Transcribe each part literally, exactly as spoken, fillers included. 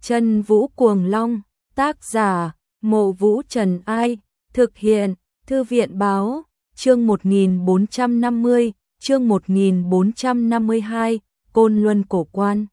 Chân Vũ Cuồng Long, tác giả, Mộ Vũ Trần Ai, thực hiện, Thư viện Báo, chương một nghìn bốn trăm năm mươi, chương một nghìn bốn trăm năm mươi hai, Côn Luân Cổ Quan.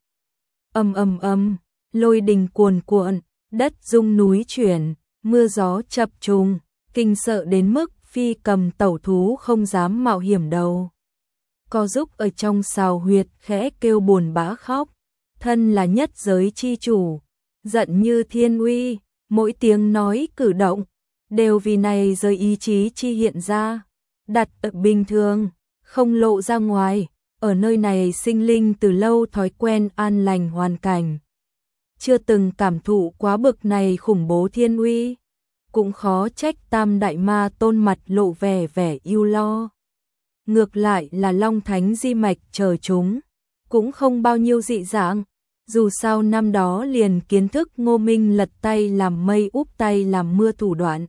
Ầm ầm ầm, lôi đình cuồn cuộn, đất rung núi chuyển, mưa gió chập trùng, kinh sợ đến mức Phi Cầm tẩu thú không dám mạo hiểm đầu. Co giúp ở trong sào huyệt khẽ kêu buồn bã khóc, thân là nhất giới chi chủ, giận như thiên uy, mỗi tiếng nói cử động đều vì này giới ý chí chi hiện ra, đặt ở bình thường, không lộ ra ngoài, ở nơi này sinh linh từ lâu thói quen an lành hoàn cảnh, chưa từng cảm thụ quá bực này khủng bố thiên uy, cũng khó trách Tam Đại Ma Tôn mặt lộ vẻ vẻ ưu lo. Ngược lại là Long Thánh di mạch chờ chúng, cũng không bao nhiêu dị dạng, dù sao năm đó liền kiến thức Ngô Minh lật tay làm mây úp tay làm mưa thủ đoạn.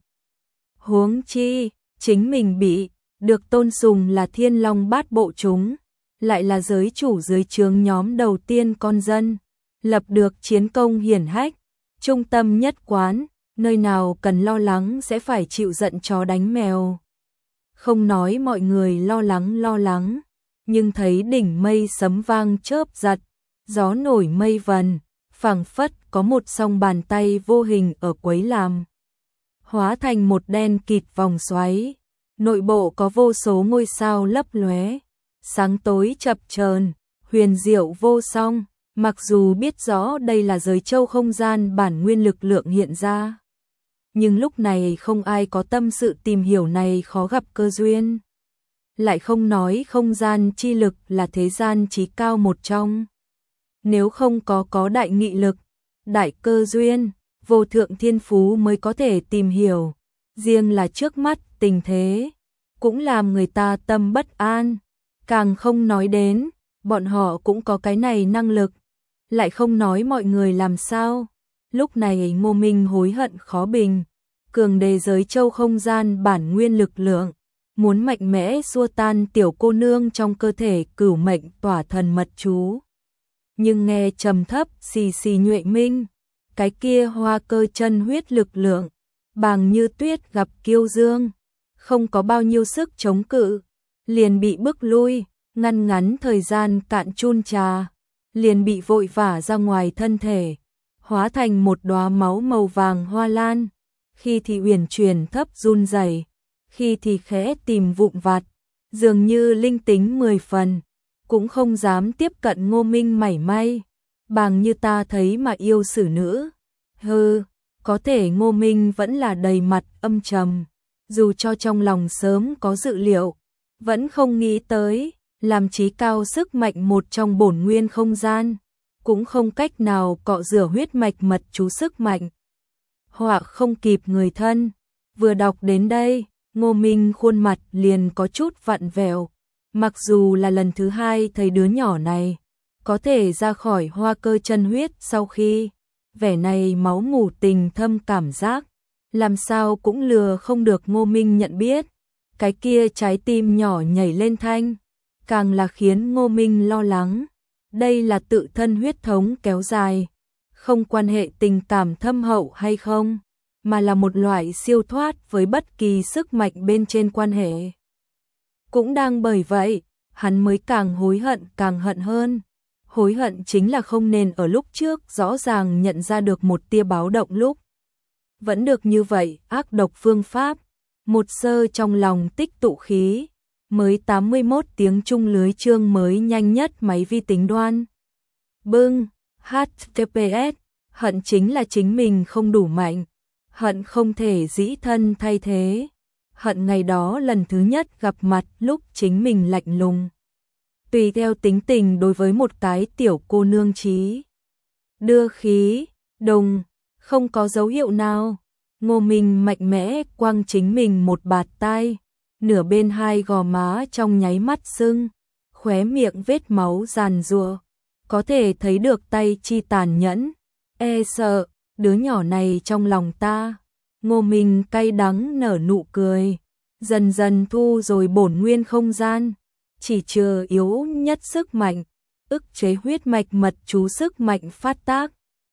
Huống chi, chính mình bị được tôn sùng là Thiên Long Bát Bộ chúng, lại là giới chủ dưới trướng nhóm đầu tiên con dân, lập được chiến công hiển hách, trung tâm nhất quán, nơi nào cần lo lắng sẽ phải chịu giận chó đánh mèo. Không nói mọi người lo lắng lo lắng, nhưng thấy đỉnh mây sấm vang chớp giật, gió nổi mây vần, phảng phất có một song bàn tay vô hình ở quấy làm. Hóa thành một đen kịt vòng xoáy, nội bộ có vô số ngôi sao lấp lóe, sáng tối chập chờn, huyền diệu vô song, mặc dù biết rõ đây là giới châu không gian bản nguyên lực lượng hiện ra. Nhưng lúc này không ai có tâm sự tìm hiểu này khó gặp cơ duyên. Lại không nói không gian chi lực là thế gian chí cao một trong. Nếu không có có đại nghị lực, đại cơ duyên, vô thượng thiên phú mới có thể tìm hiểu. Riêng là trước mắt tình thế, cũng làm người ta tâm bất an. Càng không nói đến, bọn họ cũng có cái này năng lực. Lại không nói mọi người làm sao. Lúc này Ngô Minh hối hận khó bình, cường đề giới châu không gian bản nguyên lực lượng, muốn mạnh mẽ xua tan tiểu cô nương trong cơ thể cửu mệnh tỏa thần mật chú. Nhưng nghe trầm thấp xì xì nhuệ minh, cái kia hoa cơ chân huyết lực lượng, bàng như tuyết gặp kiêu dương, không có bao nhiêu sức chống cự, liền bị bức lui, ngăn ngắn thời gian cạn chun trà, liền bị vội vã ra ngoài thân thể, hóa thành một đóa máu màu vàng hoa lan, khi thì uyển chuyển thấp run rẩy, khi thì khẽ tìm vụn vặt, dường như linh tính mười phần, cũng không dám tiếp cận Ngô Minh mảy may, bàng như ta thấy mà yêu xử nữ. Hừ, có thể Ngô Minh vẫn là đầy mặt âm trầm, dù cho trong lòng sớm có dự liệu, vẫn không nghĩ tới, làm chí cao sức mạnh một trong bổn nguyên không gian, cũng không cách nào cọ rửa huyết mạch mật chú sức mạnh. Họa không kịp người thân, vừa đọc đến đây, Ngô Minh khuôn mặt liền có chút vặn vẹo, mặc dù là lần thứ hai thấy đứa nhỏ này, có thể ra khỏi hoa cơ chân huyết sau khi, vẻ này máu mủ tình thâm cảm giác, làm sao cũng lừa không được Ngô Minh nhận biết, cái kia trái tim nhỏ nhảy lên thanh, càng là khiến Ngô Minh lo lắng, đây là tự thân huyết thống kéo dài. Không quan hệ tình cảm thâm hậu hay không, mà là một loại siêu thoát với bất kỳ sức mạnh bên trên quan hệ. Cũng đang bởi vậy, hắn mới càng hối hận càng hận hơn. Hối hận chính là không nên ở lúc trước rõ ràng nhận ra được một tia báo động lúc. Vẫn được như vậy, ác độc phương pháp, một sơ trong lòng tích tụ khí, mới tám mươi mốt tiếng chung lưới chương mới nhanh nhất máy vi tính đoan. Bưng. hát tê pê ét, hận chính là chính mình không đủ mạnh, hận không thể dĩ thân thay thế, hận ngày đó lần thứ nhất gặp mặt lúc chính mình lạnh lùng. Tùy theo tính tình đối với một cái tiểu cô nương trí. Đưa khí, đồng, không có dấu hiệu nào, Ngô Minh mạnh mẽ quăng chính mình một bạt tai, nửa bên hai gò má trong nháy mắt sưng, khóe miệng vết máu giàn giụa. Có thể thấy được tay chi tàn nhẫn, e sợ, đứa nhỏ này trong lòng ta. Ngô Minh cay đắng nở nụ cười, dần dần thu rồi bổn nguyên không gian, chỉ chờ yếu nhất sức mạnh, ức chế huyết mạch mật chú sức mạnh phát tác,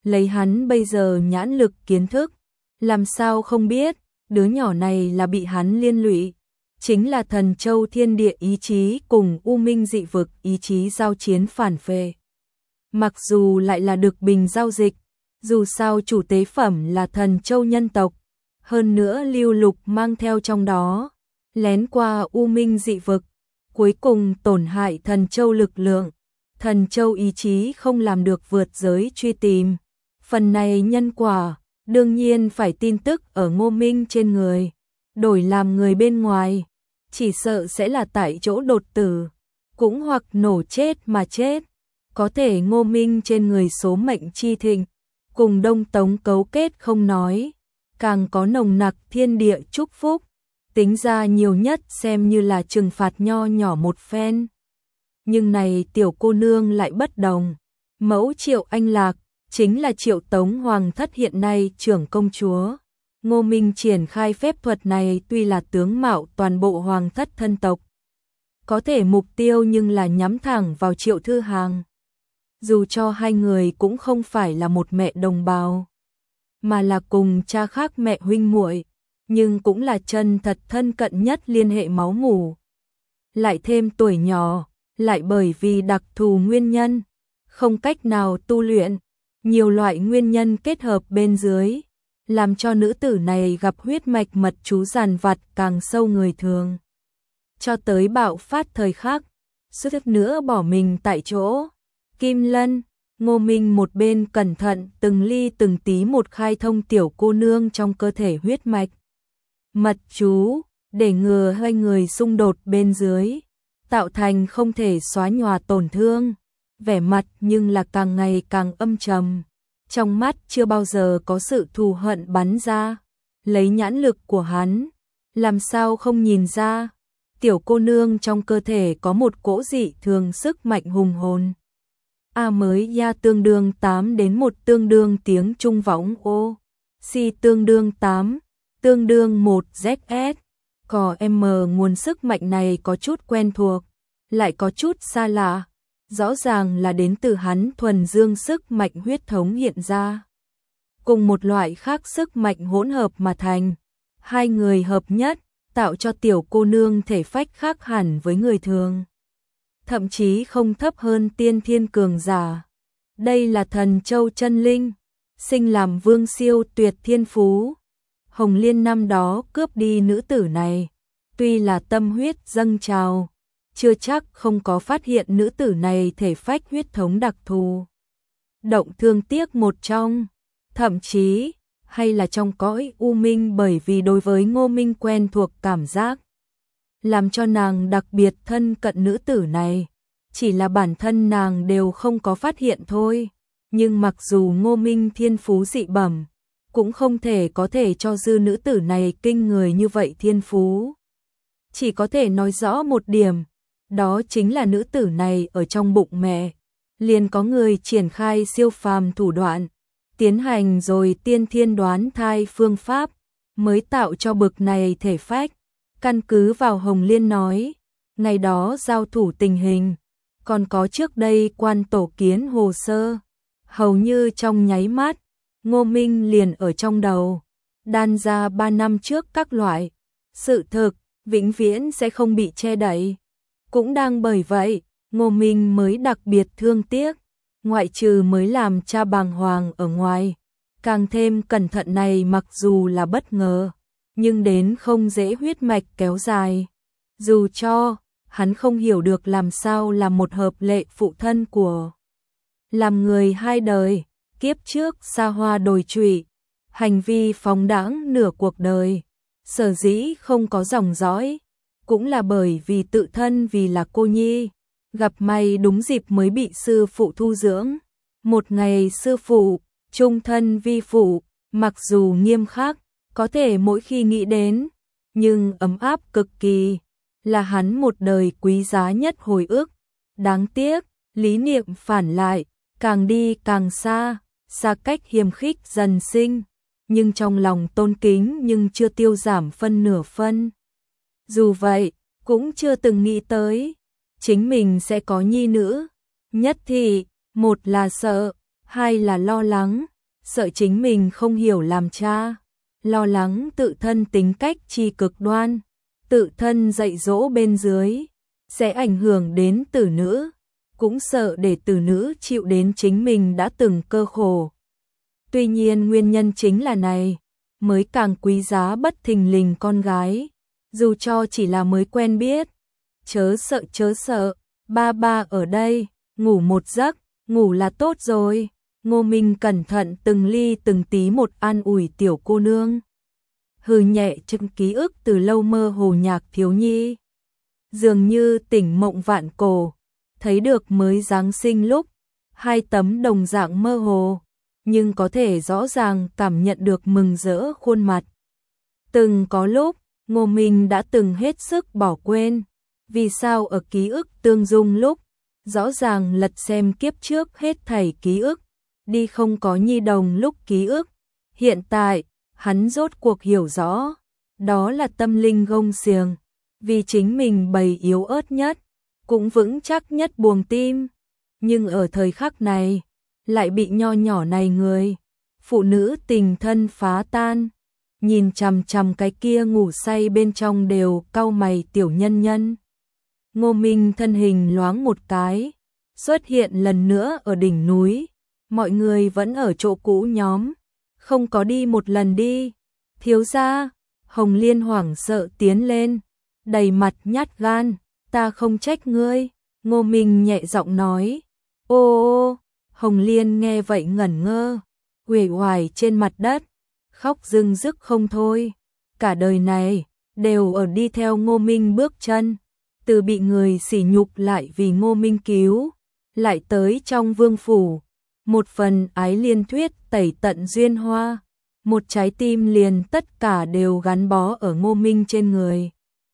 lấy hắn bây giờ nhãn lực kiến thức, làm sao không biết, đứa nhỏ này là bị hắn liên lụy, chính là Thần Châu thiên địa ý chí cùng U Minh dị vực ý chí giao chiến phản phệ. Mặc dù lại là được bình giao dịch, dù sao chủ tế phẩm là Thần Châu nhân tộc, hơn nữa Lưu Lục mang theo trong đó, lén qua U Minh dị vực, cuối cùng tổn hại Thần Châu lực lượng, Thần Châu ý chí không làm được vượt giới truy tìm. Phần này nhân quả, đương nhiên phải tin tức ở Ngô Minh trên người, đổi làm người bên ngoài, chỉ sợ sẽ là tại chỗ đột tử, cũng hoặc nổ chết mà chết. Có thể Ngô Minh trên người số mệnh chi thịnh, cùng Đông Tống cấu kết không nói, càng có nồng nặc thiên địa chúc phúc, tính ra nhiều nhất xem như là trừng phạt nho nhỏ một phen. Nhưng này tiểu cô nương lại bất đồng, mẫu Triệu Anh Lạc, chính là Triệu Tống Hoàng thất hiện nay trưởng công chúa. Ngô Minh triển khai phép thuật này tuy là tướng mạo toàn bộ Hoàng thất thân tộc, có thể mục tiêu nhưng là nhắm thẳng vào Triệu Thư Hàng. Dù cho hai người cũng không phải là một mẹ đồng bào, mà là cùng cha khác mẹ huynh muội, nhưng cũng là chân thật thân cận nhất liên hệ máu mủ. Lại thêm tuổi nhỏ, lại bởi vì đặc thù nguyên nhân, không cách nào tu luyện, nhiều loại nguyên nhân kết hợp bên dưới, làm cho nữ tử này gặp huyết mạch mật chú giàn vặt càng sâu người thường. Cho tới bạo phát thời khắc, suýt nữa bỏ mình tại chỗ. Kim Lân, Ngô Minh một bên cẩn thận từng ly từng tí một khai thông tiểu cô nương trong cơ thể huyết mạch. Mật chú, để ngừa hai người xung đột bên dưới, tạo thành không thể xóa nhòa tổn thương. Vẻ mặt nhưng là càng ngày càng âm trầm, trong mắt chưa bao giờ có sự thù hận bắn ra. Lấy nhãn lực của hắn, làm sao không nhìn ra, tiểu cô nương trong cơ thể có một cỗ dị thường sức mạnh hùng hồn. A mới ya tương đương tám đến một tương đương tiếng Trung võng ô, si tương đương tám, tương đương một Z S. Có M nguồn sức mạnh này có chút quen thuộc, lại có chút xa lạ, rõ ràng là đến từ hắn thuần dương sức mạnh huyết thống hiện ra. Cùng một loại khác sức mạnh hỗn hợp mà thành, hai người hợp nhất, tạo cho tiểu cô nương thể phách khác hẳn với người thường. Thậm chí không thấp hơn tiên thiên cường giả. Đây là Thần Châu chân linh, sinh làm vương siêu tuyệt thiên phú. Hồng Liên năm đó cướp đi nữ tử này, tuy là tâm huyết dâng trào, chưa chắc không có phát hiện nữ tử này thể phách huyết thống đặc thù. Động thương tiếc một trong, thậm chí, hay là trong cõi u minh bởi vì đối với Ngô Minh quen thuộc cảm giác, làm cho nàng đặc biệt thân cận nữ tử này, chỉ là bản thân nàng đều không có phát hiện thôi. Nhưng mặc dù Ngô Minh thiên phú dị bẩm, cũng không thể có thể cho dư nữ tử này kinh người như vậy thiên phú. Chỉ có thể nói rõ một điểm, đó chính là nữ tử này ở trong bụng mẹ, liền có người triển khai siêu phàm thủ đoạn, tiến hành rồi tiên thiên đoán thai phương pháp, mới tạo cho bực này thể phách. Căn cứ vào Hồng Liên nói, ngày đó giao thủ tình hình, còn có trước đây quan tổ kiến hồ sơ, hầu như trong nháy mắt, Ngô Minh liền ở trong đầu, đan ra ba năm trước các loại, sự thực, vĩnh viễn sẽ không bị che đậy. Cũng đang bởi vậy, Ngô Minh mới đặc biệt thương tiếc, ngoại trừ mới làm cha bàng hoàng ở ngoài, càng thêm cẩn thận này mặc dù là bất ngờ, nhưng đến không dễ huyết mạch kéo dài. Dù cho, hắn không hiểu được làm sao là một hợp lệ phụ thân của làm người hai đời, kiếp trước xa hoa đồi trụy, hành vi phóng đãng nửa cuộc đời, sở dĩ không có dòng dõi, cũng là bởi vì tự thân vì là cô nhi, gặp may đúng dịp mới bị sư phụ thu dưỡng. Một ngày sư phụ, trung thân vi phụ, mặc dù nghiêm khắc, có thể mỗi khi nghĩ đến, nhưng ấm áp cực kỳ, là hắn một đời quý giá nhất hồi ức. Đáng tiếc, lý niệm phản lại, càng đi càng xa, xa cách hiềm khích dần sinh, nhưng trong lòng tôn kính nhưng chưa tiêu giảm phân nửa phân. Dù vậy, cũng chưa từng nghĩ tới, chính mình sẽ có nhi nữ. Nhất thì, một là sợ, hai là lo lắng, sợ chính mình không hiểu làm cha, lo lắng tự thân tính cách chi cực đoan, tự thân dạy dỗ bên dưới sẽ ảnh hưởng đến tử nữ, cũng sợ để tử nữ chịu đến chính mình đã từng cơ khổ. Tuy nhiên nguyên nhân chính là này, mới càng quý giá bất thình lình con gái, dù cho chỉ là mới quen biết. Chớ sợ chớ sợ, ba ba ở đây, ngủ một giấc, ngủ là tốt rồi. Ngô Minh cẩn thận từng ly từng tí một an ủi tiểu cô nương. Hừ nhẹ chừng ký ức từ lâu mơ hồ nhạc thiếu nhi. Dường như tỉnh mộng vạn cổ, thấy được mới Giáng sinh lúc, hai tấm đồng dạng mơ hồ, nhưng có thể rõ ràng cảm nhận được mừng rỡ khuôn mặt. Từng có lúc, Ngô Minh đã từng hết sức bỏ quên, vì sao ở ký ức tương dung lúc, rõ ràng lật xem kiếp trước hết thảy ký ức, đi không có nhi đồng lúc ký ức. Hiện tại, hắn rốt cuộc hiểu rõ, đó là tâm linh gông xiềng, vì chính mình bầy yếu ớt nhất, cũng vững chắc nhất buồng tim. Nhưng ở thời khắc này, lại bị nho nhỏ này người, phụ nữ tình thân phá tan, nhìn chằm chằm cái kia ngủ say bên trong đều cau mày tiểu nhân nhân. Ngô Minh thân hình loáng một cái, xuất hiện lần nữa ở đỉnh núi, mọi người vẫn ở chỗ cũ nhóm, không có đi một lần đi. Thiếu gia, Hồng Liên hoảng sợ tiến lên, đầy mặt nhát gan, ta không trách ngươi. Ngô Minh nhẹ giọng nói. Ô ô, Hồng Liên nghe vậy ngẩn ngơ, uể oải trên mặt đất, khóc rưng rức không thôi. Cả đời này, đều ở đi theo Ngô Minh bước chân, từ bị người sỉ nhục lại vì Ngô Minh cứu, lại tới trong vương phủ, một phần ái liên thuyết tẩy tận duyên hoa, một trái tim liền tất cả đều gắn bó ở Ngô Minh trên người.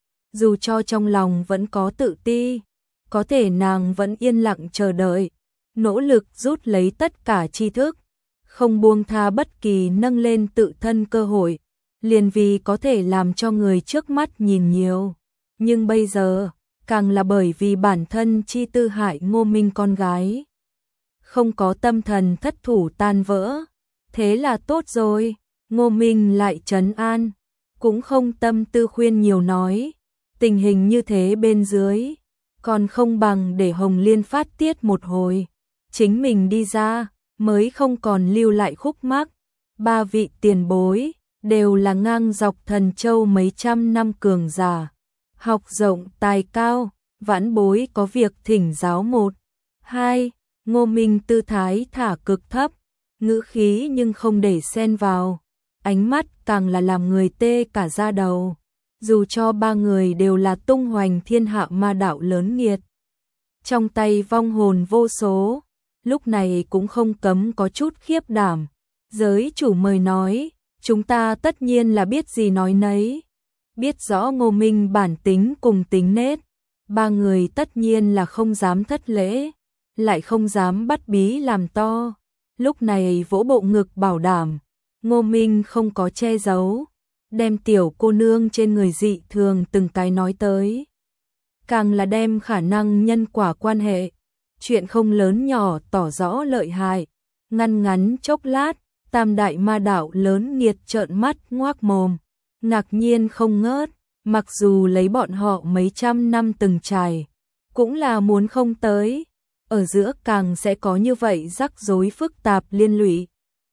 Dù cho trong lòng vẫn có tự ti, có thể nàng vẫn yên lặng chờ đợi, nỗ lực rút lấy tất cả tri thức, không buông tha bất kỳ nâng lên tự thân cơ hội, liền vì có thể làm cho người trước mắt nhìn nhiều. Nhưng bây giờ, càng là bởi vì bản thân chi tư hại Ngô Minh con gái, không có tâm thần thất thủ tan vỡ. Thế là tốt rồi, Ngô Minh lại trấn an, cũng không tâm tư khuyên nhiều nói, tình hình như thế bên dưới, còn không bằng để Hồng Liên phát tiết một hồi, chính mình đi ra, mới không còn lưu lại khúc mắc. Ba vị tiền bối, đều là ngang dọc Thần Châu mấy trăm năm cường giả, học rộng tài cao, vãn bối có việc thỉnh giáo một. Hai, Ngô Minh tư thái thả cực thấp, ngữ khí nhưng không để xen vào, ánh mắt càng là làm người tê cả da đầu. Dù cho ba người đều là tung hoành thiên hạ ma đạo lớn nghiệt, trong tay vong hồn vô số, lúc này cũng không cấm có chút khiếp đảm. Giới chủ mời nói, chúng ta tất nhiên là biết gì nói nấy, biết rõ Ngô Minh bản tính cùng tính nết, ba người tất nhiên là không dám thất lễ, lại không dám bắt bí làm to. Lúc này vỗ bộ ngực bảo đảm, Ngô Minh không có che giấu, đem tiểu cô nương trên người dị thường từng cái nói tới. Càng là đem khả năng nhân quả quan hệ, chuyện không lớn nhỏ tỏ rõ lợi hại. Ngăn ngắn chốc lát, tam đại ma đạo lớn nghiệt trợn mắt ngoác mồm, ngạc nhiên không ngớt, mặc dù lấy bọn họ mấy trăm năm từng trải, cũng là muốn không tới, ở giữa càng sẽ có như vậy rắc rối phức tạp liên lụy.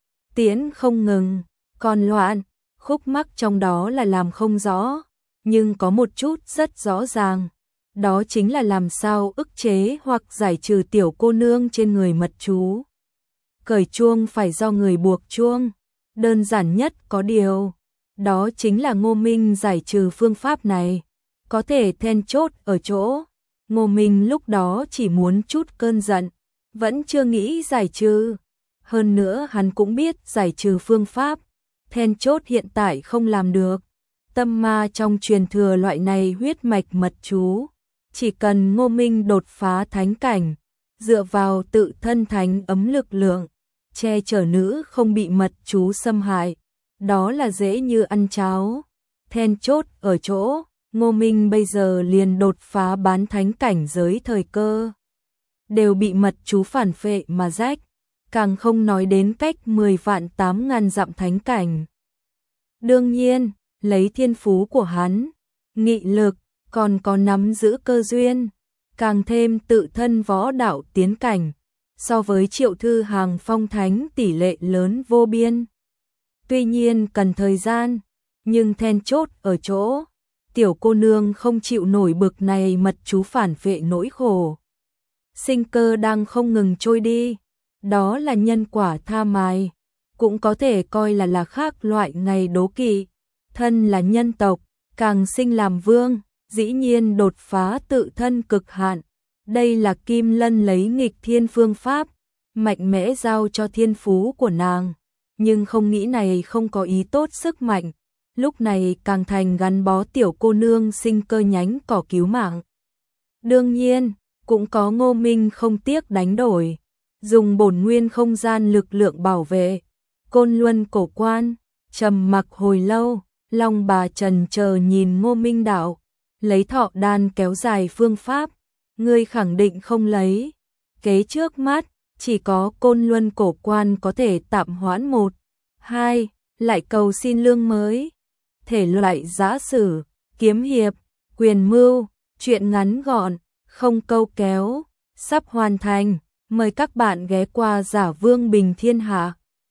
Tiến không ngừng, còn loạn, khúc mắc trong đó là làm không rõ, nhưng có một chút rất rõ ràng, đó chính là làm sao ức chế hoặc giải trừ tiểu cô nương trên người mật chú. Cởi chuông phải do người buộc chuông, đơn giản nhất có điều, đó chính là Ngô Minh giải trừ phương pháp này, có thể then chốt ở chỗ, Ngô Minh lúc đó chỉ muốn chút cơn giận, vẫn chưa nghĩ giải trừ. Hơn nữa hắn cũng biết giải trừ phương pháp, then chốt hiện tại không làm được. Tâm ma trong truyền thừa loại này huyết mạch mật chú, chỉ cần Ngô Minh đột phá thánh cảnh, dựa vào tự thân thánh ấm lực lượng, che chở nữ không bị mật chú xâm hại, đó là dễ như ăn cháo. Then chốt ở chỗ, Ngô Minh bây giờ liền đột phá bán thánh cảnh giới thời cơ, đều bị mật chú phản phệ mà rách, càng không nói đến cách mười vạn tám ngàn dặm thánh cảnh. Đương nhiên, lấy thiên phú của hắn, nghị lực, còn có nắm giữ cơ duyên, càng thêm tự thân võ đạo tiến cảnh, so với Triệu Thư Hàng phong thánh tỷ lệ lớn vô biên. Tuy nhiên cần thời gian, nhưng then chốt ở chỗ, tiểu cô nương không chịu nổi bực này mật chú phản vệ nỗi khổ. Sinh cơ đang không ngừng trôi đi, đó là nhân quả tha mài, cũng có thể coi là là khác loại ngày đố kỵ. Thân là nhân tộc, càng sinh làm vương, dĩ nhiên đột phá tự thân cực hạn. Đây là Kim Lân lấy nghịch thiên phương pháp, mạnh mẽ giao cho thiên phú của nàng. Nhưng không nghĩ này không có ý tốt sức mạnh, lúc này càng thành gắn bó tiểu cô nương sinh cơ nhánh cỏ cứu mạng. Đương nhiên, cũng có Ngô Minh không tiếc đánh đổi, dùng bổn nguyên không gian lực lượng bảo vệ. Côn Luân cổ quan, trầm mặc hồi lâu, Long bà trần chờ nhìn Ngô Minh đạo, lấy thọ đan kéo dài phương pháp, ngươi khẳng định không lấy. Kế trước mắt, chỉ có Côn Luân cổ quan có thể tạm hoãn một, hai, lại cầu xin lương mới. Thể loại giã sử, kiếm hiệp, quyền mưu, truyện ngắn gọn, không câu kéo, sắp hoàn thành. Mời các bạn ghé qua Giả Vương Bình Thiên Hạ.